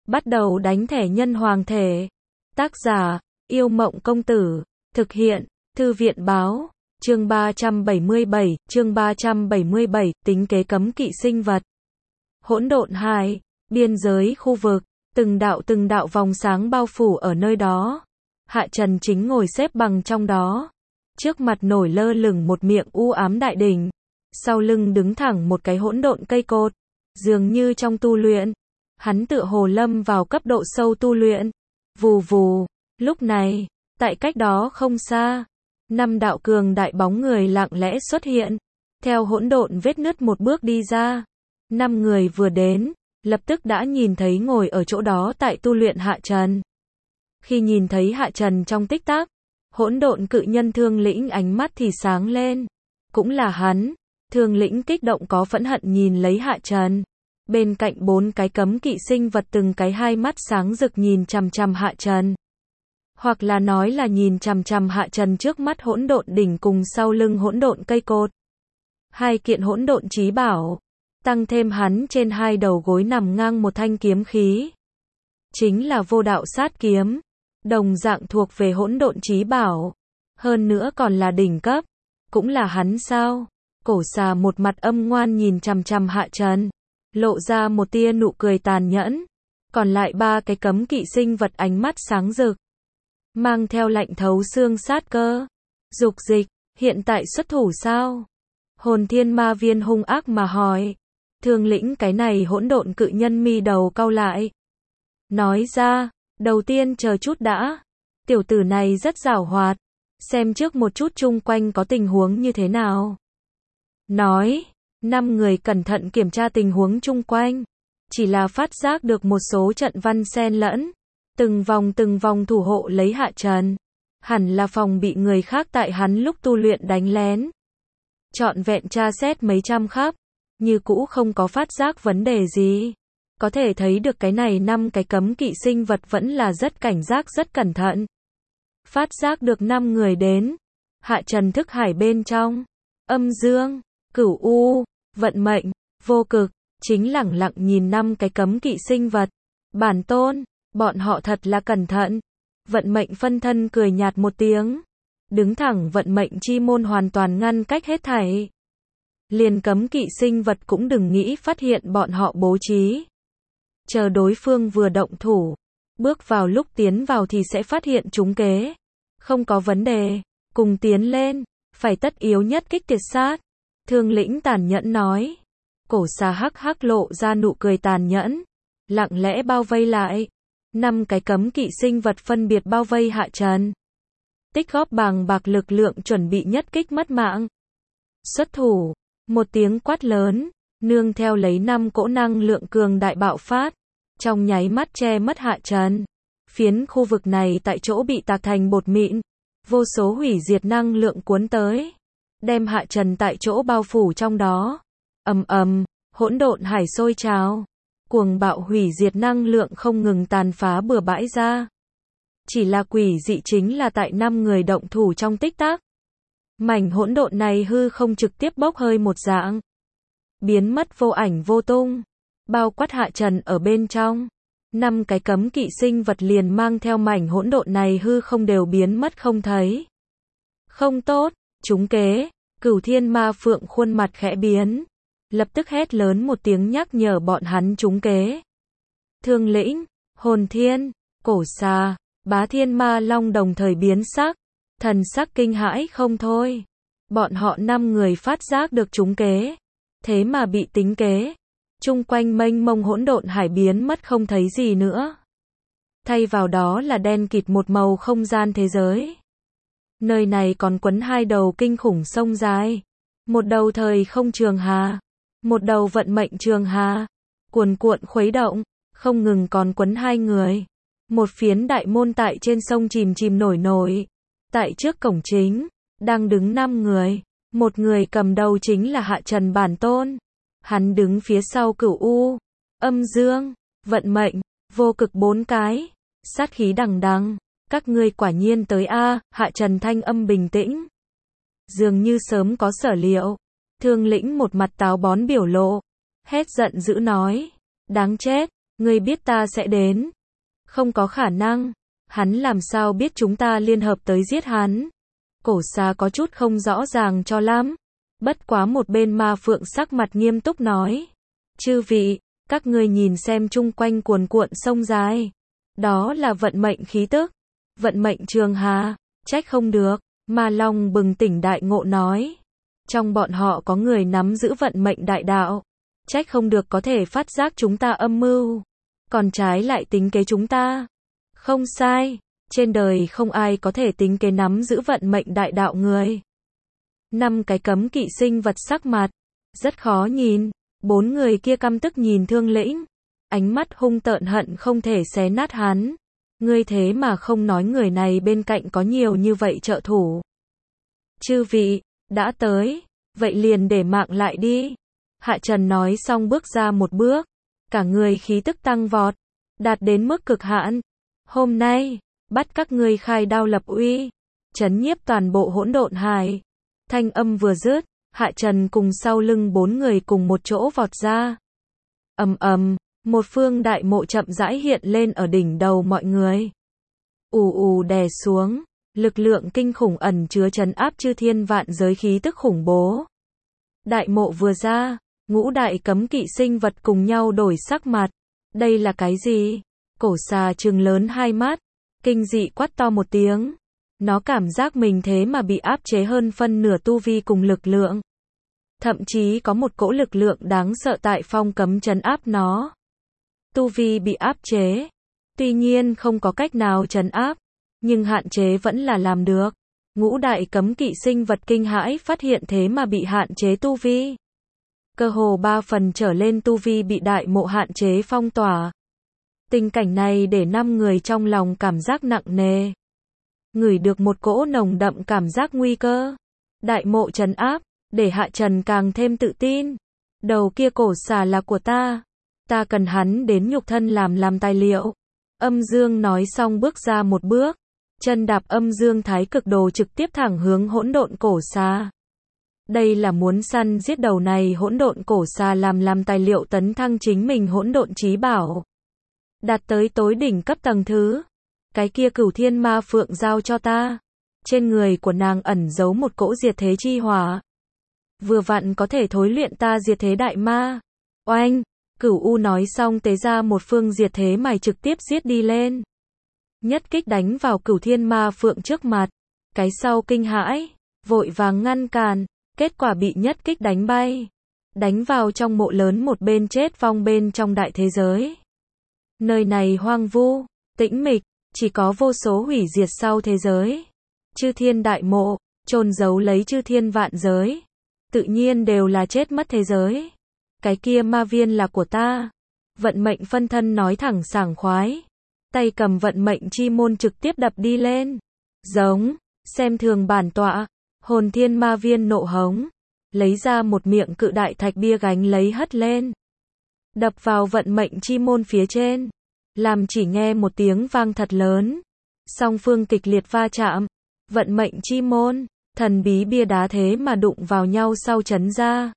Bắt đầu đánh thẻ nhân hoàng thể. Tác giả, Yêu Mộng Công Tử. Thực hiện, Thư viện Báo. Chương 377, tính kế cấm kỵ sinh vật. Hỗn độn 2, biên giới khu vực, từng đạo vòng sáng bao phủ ở nơi đó. Hạ Trần chính ngồi xếp bằng trong đó. Trước mặt nổi lơ lửng một miệng u ám đại đỉnh. Sau lưng đứng thẳng một cái hỗn độn cây cột. Dường như trong tu luyện, hắn tựa hồ lâm vào cấp độ sâu tu luyện. Vù vù, lúc này, tại cách đó không xa, 5 đạo cường đại bóng người lặng lẽ xuất hiện, theo hỗn độn vết nứt một bước đi ra. 5 người vừa đến, lập tức đã nhìn thấy ngồi ở chỗ đó tại tu luyện Hạ Trần. Khi nhìn thấy Hạ Trần trong tích tắc, hỗn độn cự nhân Thương Lĩnh ánh mắt thì sáng lên. Cũng là hắn. Thương Lĩnh kích động có phẫn hận nhìn lấy Hạ Trần. Bên cạnh 4 cái cấm kỵ sinh vật từng cái hai mắt sáng rực nhìn chằm chằm Hạ Trần. Hoặc là nói là nhìn chằm chằm Hạ Trần trước mắt hỗn độn đỉnh cùng sau lưng hỗn độn cây cột. 2 kiện hỗn độn chí bảo, tăng thêm hắn trên 2 đầu gối nằm ngang một thanh kiếm khí. Chính là Vô Đạo Sát Kiếm, đồng dạng thuộc về hỗn độn chí bảo, hơn nữa còn là đỉnh cấp. Cũng là hắn sao? Cổ xà một mặt âm ngoan nhìn chằm chằm Hạ Trần, lộ ra một tia nụ cười tàn nhẫn. Còn lại 3 cái cấm kỵ sinh vật ánh mắt sáng rực, mang theo lạnh thấu xương sát cơ. Dục Dịch, hiện tại xuất thủ sao? Hồn Thiên Ma Viên hung ác mà hỏi. Thương Lĩnh cái này hỗn độn cự nhân mi đầu cau lại. Nói ra, đầu tiên chờ chút đã. Tiểu tử này rất giảo hoạt. Xem trước một chút chung quanh có tình huống như thế nào. Nói, 5 người cẩn thận kiểm tra tình huống chung quanh. Chỉ là phát giác được một số trận văn xen lẫn. Từng vòng thủ hộ lấy Hạ Trần. Hẳn là phòng bị người khác tại hắn lúc tu luyện đánh lén. Trọn vẹn tra xét mấy trăm khắp. Như cũ không có phát giác vấn đề gì. Có thể thấy được cái này 5 cái cấm kỵ sinh vật vẫn là rất cảnh giác rất cẩn thận. Phát giác được 5 người đến. Hạ Trần thức hải bên trong. Âm dương, Cửu U, Vận Mệnh, Vô Cực, chính lẳng lặng nhìn 5 cái cấm kỵ sinh vật. Bản tôn, bọn họ thật là cẩn thận. Vận Mệnh phân thân cười nhạt một tiếng. Đứng thẳng Vận Mệnh chi môn hoàn toàn ngăn cách hết thảy. Liền cấm kỵ sinh vật cũng đừng nghĩ phát hiện bọn họ bố trí. Chờ đối phương vừa động thủ, bước vào lúc tiến vào thì sẽ phát hiện trúng kế. Không có vấn đề, cùng tiến lên, phải tất yếu nhất kích tiệt sát. Thương Lĩnh tàn nhẫn nói. Cổ xà hắc hắc lộ ra nụ cười tàn nhẫn, lặng lẽ bao vây lại. 5 cái cấm kỵ sinh vật phân biệt bao vây Hạ Trần. Tích góp bàng bạc lực lượng chuẩn bị nhất kích mất mạng. Xuất thủ, một tiếng quát lớn, nương theo lấy 5 cỗ năng lượng cường đại bạo phát, trong nháy mắt che mất Hạ Trần. Phiến khu vực này tại chỗ bị tạc thành bột mịn, vô số hủy diệt năng lượng cuốn tới, đem Hạ Trần tại chỗ bao phủ trong đó. Ầm ầm, hỗn độn hải sôi trào, cuồng bạo hủy diệt năng lượng không ngừng tàn phá bừa bãi ra. Chỉ là quỷ dị chính là tại 5 người động thủ trong tích tắc, mảnh hỗn độn này hư không trực tiếp bốc hơi một dạng, biến mất vô ảnh vô tung, bao quát Hạ Trần ở bên trong. 5 cái cấm kỵ sinh vật liền mang theo mảnh hỗn độn này hư không đều biến mất không thấy. Không tốt, trúng kế. Cửu Thiên Ma Phượng khuôn mặt khẽ biến, lập tức hét lớn một tiếng nhắc nhở bọn hắn trúng kế. Thương Lĩnh, Hồn Thiên, Cổ Xà, Bá Thiên Ma Long đồng thời biến sắc, thần sắc kinh hãi không thôi. Bọn họ 5 người phát giác được trúng kế, thế mà bị tính kế. Chung quanh mênh mông hỗn độn hải biến mất không thấy gì nữa. Thay vào đó là đen kịt một màu không gian thế giới. Nơi này còn quấn 2 đầu kinh khủng sông dài. Một đầu thời không trường hà, một đầu vận mệnh trường hà, cuồn cuộn khuấy động, không ngừng còn quấn 2 người. Một phiến đại môn tại trên sông chìm chìm nổi nổi. Tại trước cổng chính, đang đứng 5 người. Một người cầm đầu chính là Hạ Trần bản tôn. Hắn đứng phía sau Cửu U, Âm Dương, Vận Mệnh, Vô Cực 4 cái. Sát khí đằng đằng. Các ngươi quả nhiên tới a. Hạ Trần thanh âm bình tĩnh, dường như sớm có sở liệu. Thương Lĩnh một mặt táo bón biểu lộ, hét giận dữ nói. Đáng chết, Ngươi biết ta sẽ đến. Không có khả năng. Hắn làm sao biết chúng ta liên hợp tới giết hắn? Cổ xà có chút không rõ ràng cho lắm. Bất quá một bên ma phượng sắc mặt nghiêm túc nói. Chư vị, các ngươi nhìn xem chung quanh cuồn cuộn sông dài. Đó là vận mệnh khí tức. Vận mệnh trường hà, trách không được. Ma Long bừng tỉnh đại ngộ nói. Trong bọn họ có người nắm giữ vận mệnh đại đạo. Trách không được có thể phát giác chúng ta âm mưu. Còn trái lại tính kế chúng ta. Không sai, trên đời không ai có thể tính kế nắm giữ vận mệnh đại đạo người. 5 cái cấm kỵ sinh vật sắc mặt. Rất khó nhìn. 4 người kia căm tức nhìn Thương Lĩnh. Ánh mắt hung tợn hận không thể xé nát hắn. Ngươi thế mà không nói người này bên cạnh có nhiều như vậy trợ thủ. Chư vị, đã tới, vậy liền để mạng lại đi. Hạ Trần nói xong bước ra một bước. Cả người khí tức tăng vọt. Đạt đến mức cực hạn. Hôm nay, bắt các ngươi khai đao lập uy. Chấn nhiếp toàn bộ hỗn độn hải. Thanh âm vừa dứt, Hạ Trần cùng sau lưng 4 người cùng một chỗ vọt ra. Ầm ầm, một phương đại mộ chậm rãi hiện lên ở đỉnh đầu mọi người. Ù ù đè xuống, lực lượng kinh khủng ẩn chứa trấn áp chư thiên vạn giới khí tức khủng bố. Đại mộ vừa ra, ngũ đại cấm kỵ sinh vật cùng nhau đổi sắc mặt. Đây là cái gì? Cổ xà trừng lớn hai mắt, kinh dị quát to một tiếng. Nó cảm giác mình thế mà bị áp chế hơn phân nửa tu vi cùng lực lượng. Thậm chí có một cỗ lực lượng đáng sợ tại phong cấm trấn áp nó. Tu vi bị áp chế. Tuy nhiên không có cách nào trấn áp, nhưng hạn chế vẫn là làm được. Ngũ đại cấm kỵ sinh vật kinh hãi phát hiện thế mà bị hạn chế tu vi. Cơ hồ 3 phần trở lên tu vi bị đại mộ hạn chế phong tỏa. Tình cảnh này để 5 người trong lòng cảm giác nặng nề. Ngửi được một cỗ nồng đậm cảm giác nguy cơ. Đại mộ trấn áp, để Hạ Trần càng thêm tự tin. Đầu kia cổ xà là của ta. Ta cần hắn đến nhục thân làm tài liệu. Âm Dương nói xong bước ra một bước. Chân đạp âm dương thái cực đồ trực tiếp thẳng hướng hỗn độn cổ xà. Đây là muốn săn giết đầu này hỗn độn cổ xà làm tài liệu tấn thăng chính mình hỗn độn chí bảo. Đạt tới tối đỉnh cấp tầng thứ. Cái kia Cửu Thiên Ma Phượng giao cho ta. Trên người của nàng ẩn giấu một cỗ diệt thế chi hỏa. Vừa vặn có thể thối luyện ta diệt thế đại ma. Oanh, Cửu U nói xong tế ra một phương diệt thế mài trực tiếp giết đi lên. Nhất kích đánh vào Cửu Thiên Ma Phượng trước mặt. Cái sau kinh hãi, vội vàng ngăn cản, kết quả bị nhất kích đánh bay. Đánh vào trong mộ lớn một bên chết vong bên trong đại thế giới. Nơi này hoang vu, tĩnh mịch, chỉ có vô số hủy diệt sau thế giới. Chư thiên đại mộ, chôn giấu lấy chư thiên vạn giới. Tự nhiên đều là chết mất thế giới. Cái kia ma viên là của ta. Vận mệnh phân thân nói thẳng sảng khoái. Tay cầm vận mệnh chi môn trực tiếp đập đi lên. Giống, xem thường bản tọa. Hồn thiên ma viên nộ hống. Lấy ra một miệng cự đại thạch bia gánh lấy hất lên. Đập vào vận mệnh chi môn phía trên. Làm chỉ nghe một tiếng vang thật lớn. Song phương kịch liệt va chạm. Vận mệnh chi môn, thần bí bia đá thế mà đụng vào nhau sau chấn ra.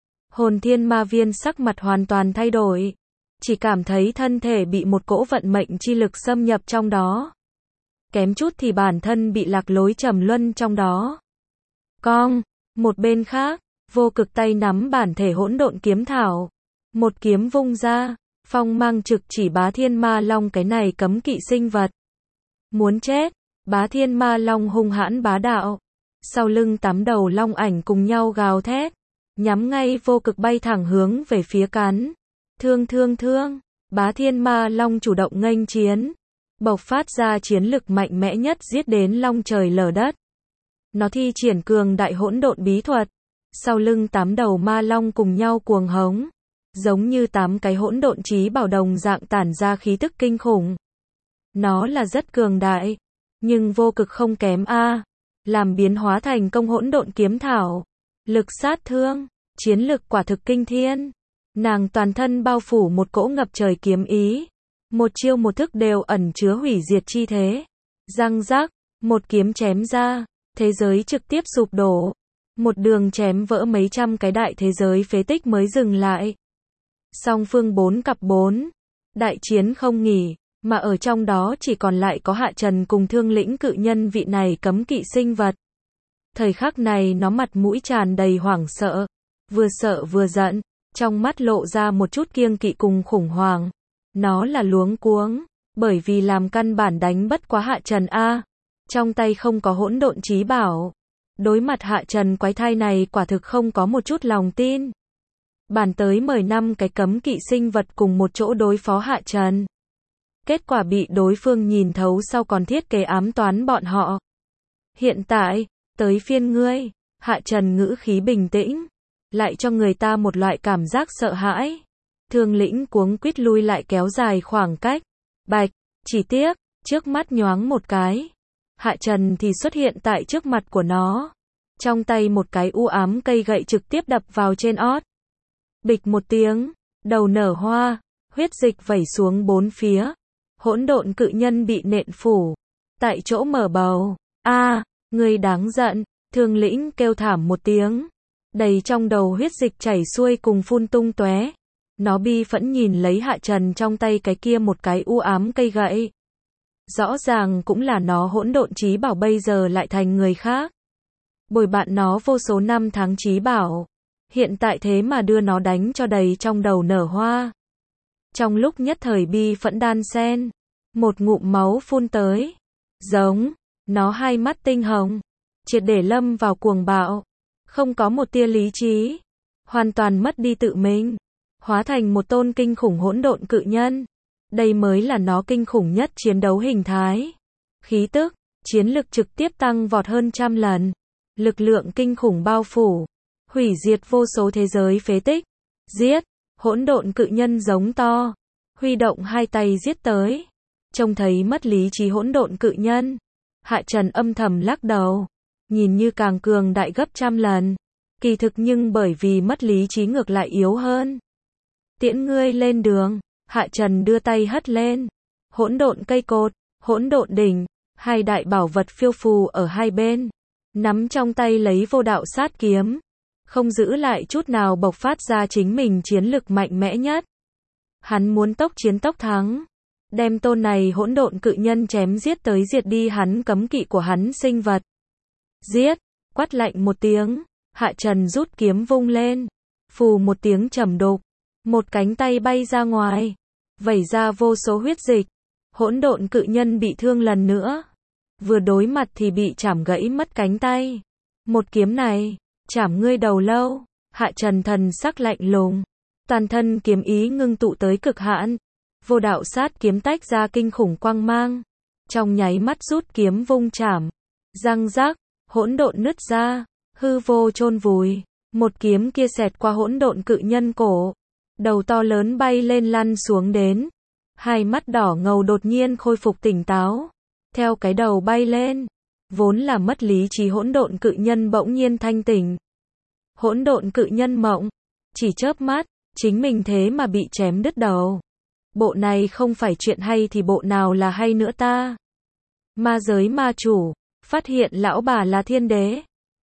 Hồn thiên ma viên sắc mặt hoàn toàn thay đổi. Chỉ cảm thấy thân thể bị một cỗ vận mệnh chi lực xâm nhập trong đó. Kém chút thì bản thân bị lạc lối trầm luân trong đó. Cong, một bên khác, vô cực tay nắm bản thể hỗn độn kiếm thảo. Một kiếm vung ra, phong mang trực chỉ Bá Thiên Ma Long cái này cấm kỵ sinh vật. Muốn chết, Bá Thiên Ma Long hung hãn bá đạo. Sau lưng 8 đầu long ảnh cùng nhau gào thét. Nhắm ngay vô cực bay thẳng hướng về phía cắn. Thương. Bá Thiên Ma Long chủ động nghênh chiến. Bộc phát ra chiến lực mạnh mẽ nhất giết đến long trời lở đất. Nó thi triển cường đại hỗn độn bí thuật. Sau lưng 8 đầu ma long cùng nhau cuồng hống. Giống như 8 cái hỗn độn chí bảo đồng dạng tản ra khí tức kinh khủng. Nó là rất cường đại. Nhưng vô cực không kém a. Làm biến hóa thành công hỗn độn kiếm thảo. Lực sát thương, chiến lực quả thực kinh thiên. Nàng toàn thân bao phủ một cỗ ngập trời kiếm ý. Một chiêu một thức đều ẩn chứa hủy diệt chi thế. Răng rác, một kiếm chém ra, thế giới trực tiếp sụp đổ. Một đường chém vỡ mấy trăm cái đại thế giới phế tích mới dừng lại. Song phương 4 cặp 4. Đại chiến không nghỉ, mà ở trong đó chỉ còn lại có Hạ Trần cùng Thương Lĩnh cự nhân vị này cấm kỵ sinh vật. Thời khắc này nó mặt mũi tràn đầy hoảng sợ vừa giận, trong mắt lộ ra một chút kiêng kỵ cùng khủng hoảng. Nó là luống cuống, bởi vì làm căn bản đánh bất quá Hạ Trần a. Trong tay không có hỗn độn chí bảo. Đối mặt Hạ Trần quái thai này quả thực không có một chút lòng tin. Bản tới mời 5 cái cấm kỵ sinh vật cùng một chỗ đối phó Hạ Trần. Kết quả bị đối phương nhìn thấu sau còn thiết kế ám toán bọn họ. Hiện tại, tới phiên ngươi, Hạ Trần ngữ khí bình tĩnh, lại cho người ta một loại cảm giác sợ hãi. Thương Lĩnh cuống quýt lui lại kéo dài khoảng cách. Bạch, chỉ tiếc, trước mắt nhoáng một cái. Hạ Trần thì xuất hiện tại trước mặt của nó. Trong tay một cái u ám cây gậy trực tiếp đập vào trên ót. Bịch một tiếng, đầu nở hoa, huyết dịch vẩy xuống bốn phía. Hỗn độn cự nhân bị nện phủ. Tại chỗ mở bầu. Ngươi đáng giận, Thương Lĩnh kêu thảm một tiếng. Đầy trong đầu huyết dịch chảy xuôi cùng phun tung tóe. Nó bi phẫn nhìn lấy Hạ Trần trong tay cái kia một cái u ám cây gậy. Rõ ràng cũng là nó hỗn độn chí bảo bây giờ lại thành người khác. Bồi bạn nó vô số năm tháng chí bảo. Hiện tại thế mà đưa nó đánh cho đầy trong đầu nở hoa. Trong lúc nhất thời bi phẫn đan xen. Một ngụm máu phun tới. Giống, nó hai mắt tinh hồng. Triệt để lâm vào cuồng bạo. Không có một tia lý trí. Hoàn toàn mất đi tự mình. Hóa thành một tôn kinh khủng hỗn độn cự nhân. Đây mới là nó kinh khủng nhất chiến đấu hình thái. Khí tức, chiến lực trực tiếp tăng vọt hơn 100 lần. Lực lượng kinh khủng bao phủ. Hủy diệt vô số thế giới phế tích. Giết, hỗn độn cự nhân giống to. Huy động hai tay giết tới. Trông thấy mất lý trí hỗn độn cự nhân. Hạ Trần âm thầm lắc đầu. Nhìn như càng cường đại gấp 100 lần. Kỳ thực nhưng bởi vì mất lý trí ngược lại yếu hơn. Tiễn ngươi lên đường. Hạ Trần đưa tay hất lên. Hỗn độn cây cột, hỗn độn đỉnh, hai đại bảo vật phiêu phù ở hai bên. Nắm trong tay lấy vô đạo sát kiếm. Không giữ lại chút nào bộc phát ra chính mình chiến lực mạnh mẽ nhất. Hắn muốn tốc chiến tốc thắng. Đem tôn này hỗn độn cự nhân chém giết tới diệt đi hắn cấm kỵ của hắn sinh vật. Giết, quát lạnh một tiếng. Hạ Trần rút kiếm vung lên. Phù một tiếng trầm đục. Một cánh tay bay ra ngoài. Vẩy ra vô số huyết dịch. Hỗn độn cự nhân bị thương lần nữa. Vừa đối mặt thì bị chảm gãy mất cánh tay. Một kiếm này, chảm ngươi đầu lâu. Hạ Trần thần sắc lạnh lùng. Toàn thân kiếm ý ngưng tụ tới cực hạn. Vô đạo sát kiếm tách ra kinh khủng quang mang. Trong nháy mắt rút kiếm vung chảm. Răng rác, hỗn độn nứt ra. Hư vô chôn vùi. Một kiếm kia xẹt qua hỗn độn cự nhân cổ. Đầu to lớn bay lên lăn xuống đến. Hai mắt đỏ ngầu đột nhiên khôi phục tỉnh táo. Theo cái đầu bay lên. Vốn là mất lý trí hỗn độn cự nhân bỗng nhiên thanh tỉnh. Hỗn độn cự nhân mộng. Chỉ chớp mắt, chính mình thế mà bị chém đứt đầu. Bộ này không phải chuyện hay thì bộ nào là hay nữa ta. Ma giới ma chủ. Phát hiện lão bà là thiên đế.